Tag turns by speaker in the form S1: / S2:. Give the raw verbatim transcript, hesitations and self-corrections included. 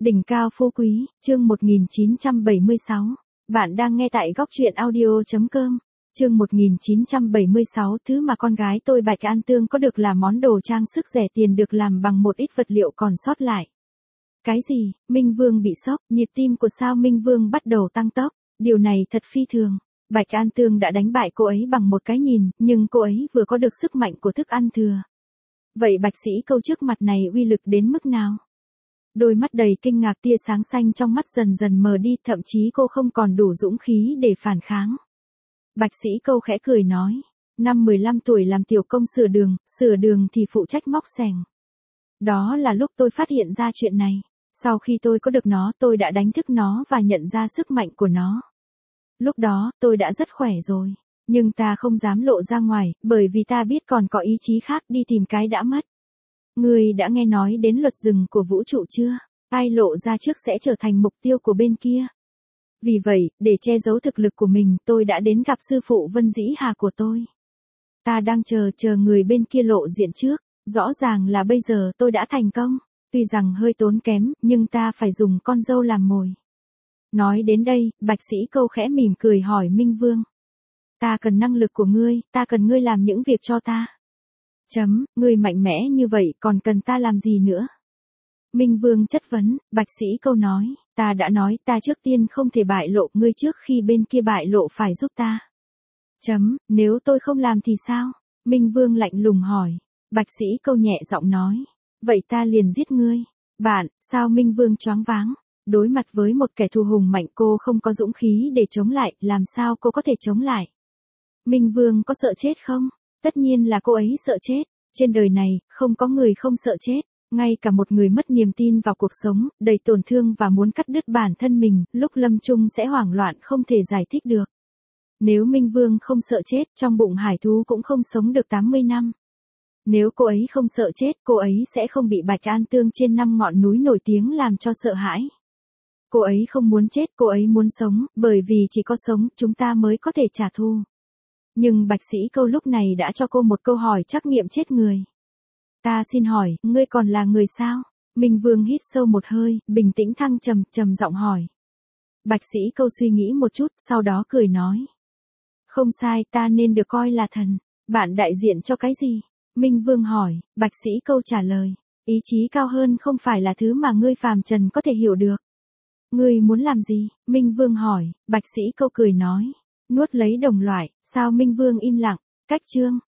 S1: Đỉnh cao phú quý, chương một nghìn chín trăm bảy mươi sáu. Bạn đang nghe tại góc truyện audio.com. Chương một nghìn chín trăm bảy mươi sáu, thứ mà con gái tôi Bạch An Tương có được là món đồ trang sức rẻ tiền được làm bằng một ít vật liệu còn sót lại. Cái gì? Minh Vương bị sốc, nhịp tim của Sao Minh Vương bắt đầu tăng tốc, điều này thật phi thường. Bạch An Tương đã đánh bại cô ấy bằng một cái nhìn, nhưng cô ấy vừa có được sức mạnh của thức ăn thừa. Vậy Bạch Sĩ Câu trước mặt này uy lực đến mức nào? Đôi mắt đầy kinh ngạc, tia sáng xanh trong mắt dần dần mờ đi, thậm chí cô không còn đủ dũng khí để phản kháng. Bạch Sĩ Câu khẽ cười nói, năm mười lăm tuổi làm tiểu công sửa đường, sửa đường thì phụ trách móc xẻng. Đó là lúc tôi phát hiện ra chuyện này. Sau khi tôi có được nó, tôi đã đánh thức nó và nhận ra sức mạnh của nó. Lúc đó, tôi đã rất khỏe rồi. Nhưng ta không dám lộ ra ngoài, bởi vì ta biết còn có ý chí khác đi tìm cái đã mất. Ngươi đã nghe nói đến luật rừng của vũ trụ chưa? Ai lộ ra trước sẽ trở thành mục tiêu của bên kia. Vì vậy, để che giấu thực lực của mình, tôi đã đến gặp sư phụ Vân Dĩ Hà của tôi. Ta đang chờ chờ người bên kia lộ diện trước. Rõ ràng là bây giờ tôi đã thành công. Tuy rằng hơi tốn kém, nhưng ta phải dùng con dâu làm mồi. Nói đến đây, Bạch Sĩ Câu khẽ mỉm cười hỏi Minh Vương. Ta cần năng lực của ngươi, ta cần ngươi làm những việc cho ta. Chấm, ngươi mạnh mẽ như vậy còn cần ta làm gì nữa? Minh Vương chất vấn, Bạch Sĩ Câu nói, ta đã nói ta trước tiên không thể bại lộ, ngươi trước khi bên kia bại lộ phải giúp ta. Chấm, nếu tôi không làm thì sao? Minh Vương lạnh lùng hỏi. Bạch Sĩ Câu nhẹ giọng nói, vậy ta liền giết ngươi. Bạn, sao? Minh Vương choáng váng. Đối mặt với một kẻ thù hùng mạnh, cô không có dũng khí để chống lại, làm sao cô có thể chống lại? Minh Vương có sợ chết không? Tất nhiên là cô ấy sợ chết. Trên đời này, không có người không sợ chết. Ngay cả một người mất niềm tin vào cuộc sống, đầy tổn thương và muốn cắt đứt bản thân mình, lúc lâm chung sẽ hoảng loạn không thể giải thích được. Nếu Minh Vương không sợ chết, trong bụng hải thú cũng không sống được tám mươi năm. Nếu cô ấy không sợ chết, cô ấy sẽ không bị Bạch An Tương trên năm ngọn núi nổi tiếng làm cho sợ hãi. Cô ấy không muốn chết, cô ấy muốn sống, bởi vì chỉ có sống, chúng ta mới có thể trả thù. Nhưng Bạch Sĩ Câu lúc này đã cho cô một câu hỏi trắc nghiệm chết người. Ta xin hỏi, ngươi còn là người sao? Minh Vương hít sâu một hơi, bình tĩnh thăng trầm, trầm giọng hỏi. Bạch Sĩ Câu suy nghĩ một chút, sau đó cười nói. Không sai, ta nên được coi là thần. Bạn đại diện cho cái gì? Minh Vương hỏi. Bạch Sĩ Câu trả lời. Ý chí cao hơn không phải là thứ mà ngươi phàm trần có thể hiểu được. Ngươi muốn làm gì? Minh Vương hỏi. Bạch Sĩ Câu cười nói. Nuốt lấy đồng loại. Sao? Minh Vương im lặng. Cách chương.